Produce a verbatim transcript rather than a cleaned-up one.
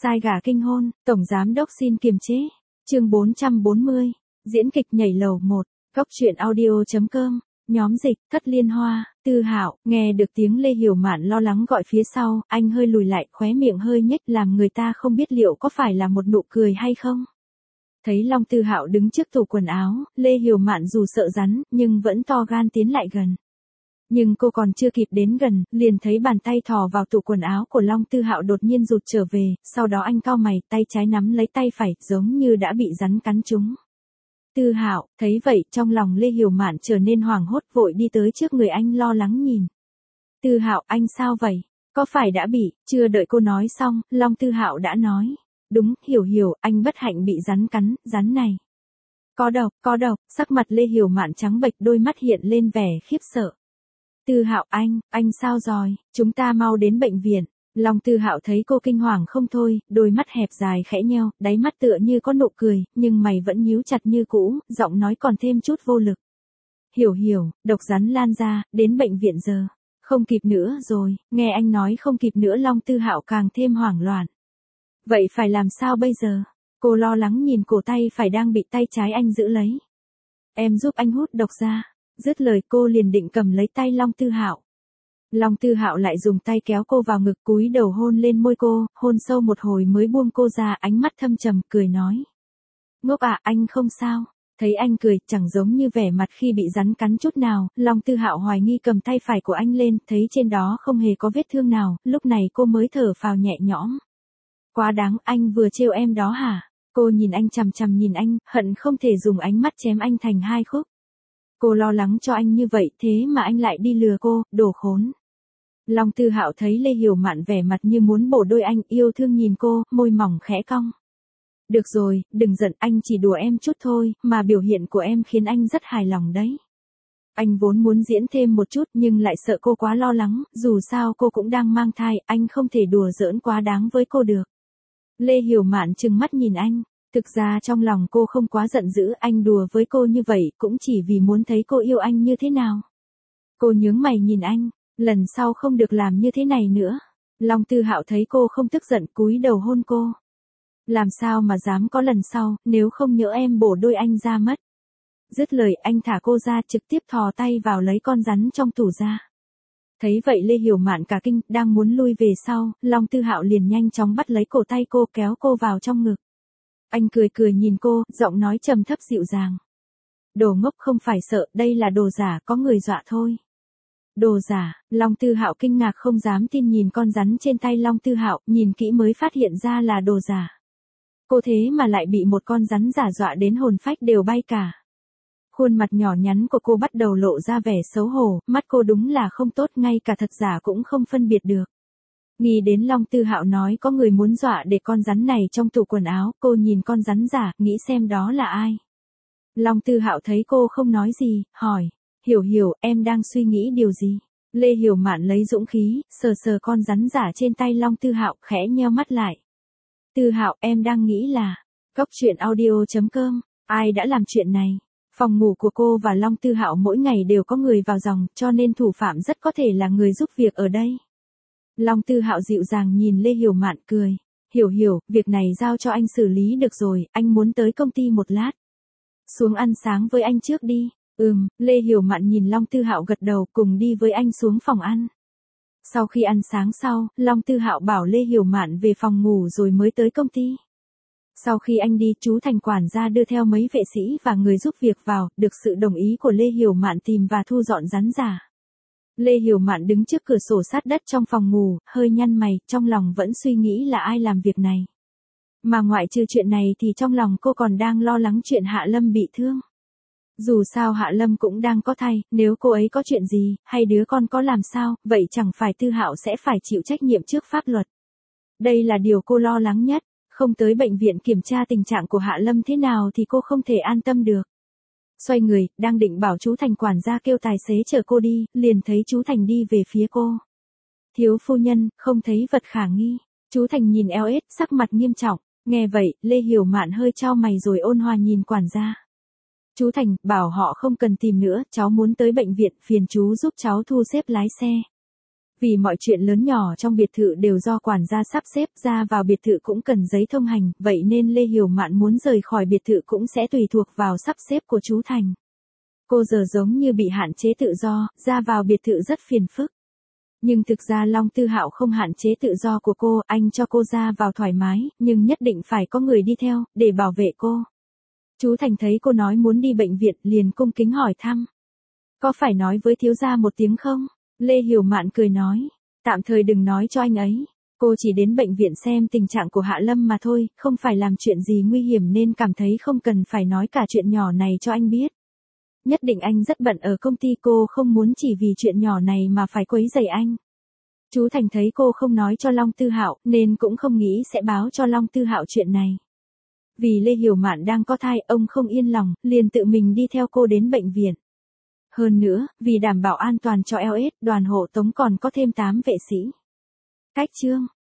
Sai gà kinh hôn, tổng giám đốc xin kiềm chế. Chương bốn trăm bốn mươi, diễn kịch nhảy lầu một, góc truyện audio chấm com, nhóm dịch, Thất Liên Hoa, Tư Hạo. Nghe được tiếng Lê Hiểu Mạn lo lắng gọi phía sau, anh hơi lùi lại, khóe miệng hơi nhếch làm người ta không biết liệu có phải là một nụ cười hay không. Thấy Long Tư Hạo đứng trước tủ quần áo, Lê Hiểu Mạn dù sợ rắn, nhưng vẫn to gan tiến lại gần. Nhưng cô còn chưa kịp đến gần, liền thấy bàn tay thò vào tủ quần áo của Long Tư Hạo đột nhiên rụt trở về, sau đó anh cau mày, tay trái nắm lấy tay phải, giống như đã bị rắn cắn trúng. Tư Hạo, thấy vậy, trong lòng Lê Hiểu Mạn trở nên hoảng hốt, vội đi tới trước người anh lo lắng nhìn. Tư Hạo, anh sao vậy? Có phải đã bị? Chưa đợi cô nói xong, Long Tư Hạo đã nói. Đúng, Hiểu Hiểu, anh bất hạnh bị rắn cắn, rắn này. Có độc, có độc, sắc mặt Lê Hiểu Mạn trắng bệch, đôi mắt hiện lên vẻ khiếp sợ. Tư Hạo, anh, anh sao rồi? Chúng ta mau đến bệnh viện. Long Tư Hạo thấy cô kinh hoàng không thôi, đôi mắt hẹp dài khẽ nheo, đáy mắt tựa như có nụ cười, nhưng mày vẫn nhíu chặt như cũ, giọng nói còn thêm chút vô lực. Hiểu Hiểu, độc rắn lan ra, đến bệnh viện giờ. Không kịp nữa rồi, nghe anh nói không kịp nữa, Long Tư Hạo càng thêm hoảng loạn. Vậy phải làm sao bây giờ? Cô lo lắng nhìn cổ tay phải đang bị tay trái anh giữ lấy. Em giúp anh hút độc ra. Dứt lời cô liền định cầm lấy tay Long Tư Hạo. Long Tư Hạo lại dùng tay kéo cô vào ngực, cúi đầu hôn lên môi cô, hôn sâu một hồi mới buông cô ra, ánh mắt thâm trầm, cười nói. Ngốc à, anh không sao. Thấy anh cười, chẳng giống như vẻ mặt khi bị rắn cắn chút nào, Long Tư Hạo hoài nghi cầm tay phải của anh lên, thấy trên đó không hề có vết thương nào, lúc này cô mới thở phào nhẹ nhõm. Quá đáng, anh vừa trêu em đó hả? Cô nhìn anh chằm chằm nhìn anh, hận không thể dùng ánh mắt chém anh thành hai khúc. Cô lo lắng cho anh như vậy, thế mà anh lại đi lừa cô, đồ khốn. Long Tư Hạo thấy Lê Hiểu Mạn vẻ mặt như muốn bổ đôi anh, yêu thương nhìn cô, môi mỏng khẽ cong. Được rồi, đừng giận, anh chỉ đùa em chút thôi, mà biểu hiện của em khiến anh rất hài lòng đấy. Anh vốn muốn diễn thêm một chút nhưng lại sợ cô quá lo lắng, dù sao cô cũng đang mang thai, anh không thể đùa giỡn quá đáng với cô được. Lê Hiểu Mạn trừng mắt nhìn anh. Thực ra trong lòng cô không quá giận dữ, anh đùa với cô như vậy cũng chỉ vì muốn thấy cô yêu anh như thế nào. Cô nhướng mày nhìn anh, lần sau không được làm như thế này nữa. Long Tư Hạo thấy cô không tức giận, cúi đầu hôn cô. Làm sao mà dám có lần sau, nếu không nhỡ em bổ đôi anh ra mất. Dứt lời anh thả cô ra, trực tiếp thò tay vào lấy con rắn trong tủ ra. Thấy vậy Lê Hiểu Mạn cả kinh, đang muốn lui về sau, Long Tư Hạo liền nhanh chóng bắt lấy cổ tay cô, kéo cô vào trong ngực. Anh cười cười nhìn cô, giọng nói trầm thấp dịu dàng. Đồ ngốc, không phải sợ, đây là đồ giả, có người dọa thôi. Đồ giả? Long Tư Hạo kinh ngạc không dám tin nhìn con rắn trên tay Long Tư Hạo, nhìn kỹ mới phát hiện ra là đồ giả. Cô thế mà lại bị một con rắn giả dọa đến hồn phách đều bay cả. Khuôn mặt nhỏ nhắn của cô bắt đầu lộ ra vẻ xấu hổ, mắt cô đúng là không tốt, ngay cả thật giả cũng không phân biệt được. Nghĩ đến Long Tư Hạo nói có người muốn dọa để con rắn này trong tủ quần áo, cô nhìn con rắn giả, nghĩ xem đó là ai. Long Tư Hạo thấy cô không nói gì, hỏi, Hiểu Hiểu, em đang suy nghĩ điều gì? Lê Hiểu Mạn lấy dũng khí, sờ sờ con rắn giả trên tay Long Tư Hạo, khẽ nheo mắt lại. Tư Hạo, em đang nghĩ là, góc truyện audio chấm com, ai đã làm chuyện này? Phòng ngủ của cô và Long Tư Hạo mỗi ngày đều có người vào dòng, cho nên thủ phạm rất có thể là người giúp việc ở đây. Long Tư Hạo dịu dàng nhìn Lê Hiểu Mạn cười. Hiểu Hiểu, việc này giao cho anh xử lý được rồi, anh muốn tới công ty một lát. Xuống ăn sáng với anh trước đi. Ừm, Lê Hiểu Mạn nhìn Long Tư Hạo gật đầu, cùng đi với anh xuống phòng ăn. Sau khi ăn sáng sau, Long Tư Hạo bảo Lê Hiểu Mạn về phòng ngủ rồi mới tới công ty. Sau khi anh đi, chú Thành quản gia đưa theo mấy vệ sĩ và người giúp việc vào, được sự đồng ý của Lê Hiểu Mạn tìm và thu dọn rắn giả. Lê Hiểu Mạn đứng trước cửa sổ sát đất trong phòng ngủ, hơi nhăn mày, trong lòng vẫn suy nghĩ là ai làm việc này. Mà ngoại trừ chuyện này thì trong lòng cô còn đang lo lắng chuyện Hạ Lâm bị thương. Dù sao Hạ Lâm cũng đang có thai, nếu cô ấy có chuyện gì, hay đứa con có làm sao, vậy chẳng phải Tư Hạo sẽ phải chịu trách nhiệm trước pháp luật. Đây là điều cô lo lắng nhất, không tới bệnh viện kiểm tra tình trạng của Hạ Lâm thế nào thì cô không thể an tâm được. Xoay người, đang định bảo chú Thành quản gia kêu tài xế chở cô đi, liền thấy chú Thành đi về phía cô. Thiếu phu nhân, không thấy vật khả nghi. Chú Thành nhìn eo ết, sắc mặt nghiêm trọng. Nghe vậy, Lê Hiểu Mạn hơi chau mày rồi ôn hòa nhìn quản gia. Chú Thành, bảo họ không cần tìm nữa, cháu muốn tới bệnh viện, phiền chú giúp cháu thu xếp lái xe. Vì mọi chuyện lớn nhỏ trong biệt thự đều do quản gia sắp xếp, ra vào biệt thự cũng cần giấy thông hành, vậy nên Lê Hiểu Mạn muốn rời khỏi biệt thự cũng sẽ tùy thuộc vào sắp xếp của chú Thành. Cô giờ giống như bị hạn chế tự do, ra vào biệt thự rất phiền phức. Nhưng thực ra Long Tư Hạo không hạn chế tự do của cô, anh cho cô ra vào thoải mái, nhưng nhất định phải có người đi theo, để bảo vệ cô. Chú Thành thấy cô nói muốn đi bệnh viện, liền cung kính hỏi thăm. Có phải nói với thiếu gia một tiếng không? Lê Hiểu Mạn cười nói, tạm thời đừng nói cho anh ấy. Cô chỉ đến bệnh viện xem tình trạng của Hạ Lâm mà thôi, không phải làm chuyện gì nguy hiểm nên cảm thấy không cần phải nói cả chuyện nhỏ này cho anh biết. Nhất định anh rất bận ở công ty, cô không muốn chỉ vì chuyện nhỏ này mà phải quấy rầy anh. Chú Thành thấy cô không nói cho Long Tư Hạo, nên cũng không nghĩ sẽ báo cho Long Tư Hạo chuyện này. Vì Lê Hiểu Mạn đang có thai, ông không yên lòng, liền tự mình đi theo cô đến bệnh viện. Hơn nữa, vì đảm bảo an toàn cho lờ ét, đoàn hộ tống còn có thêm tám vệ sĩ. Cách chương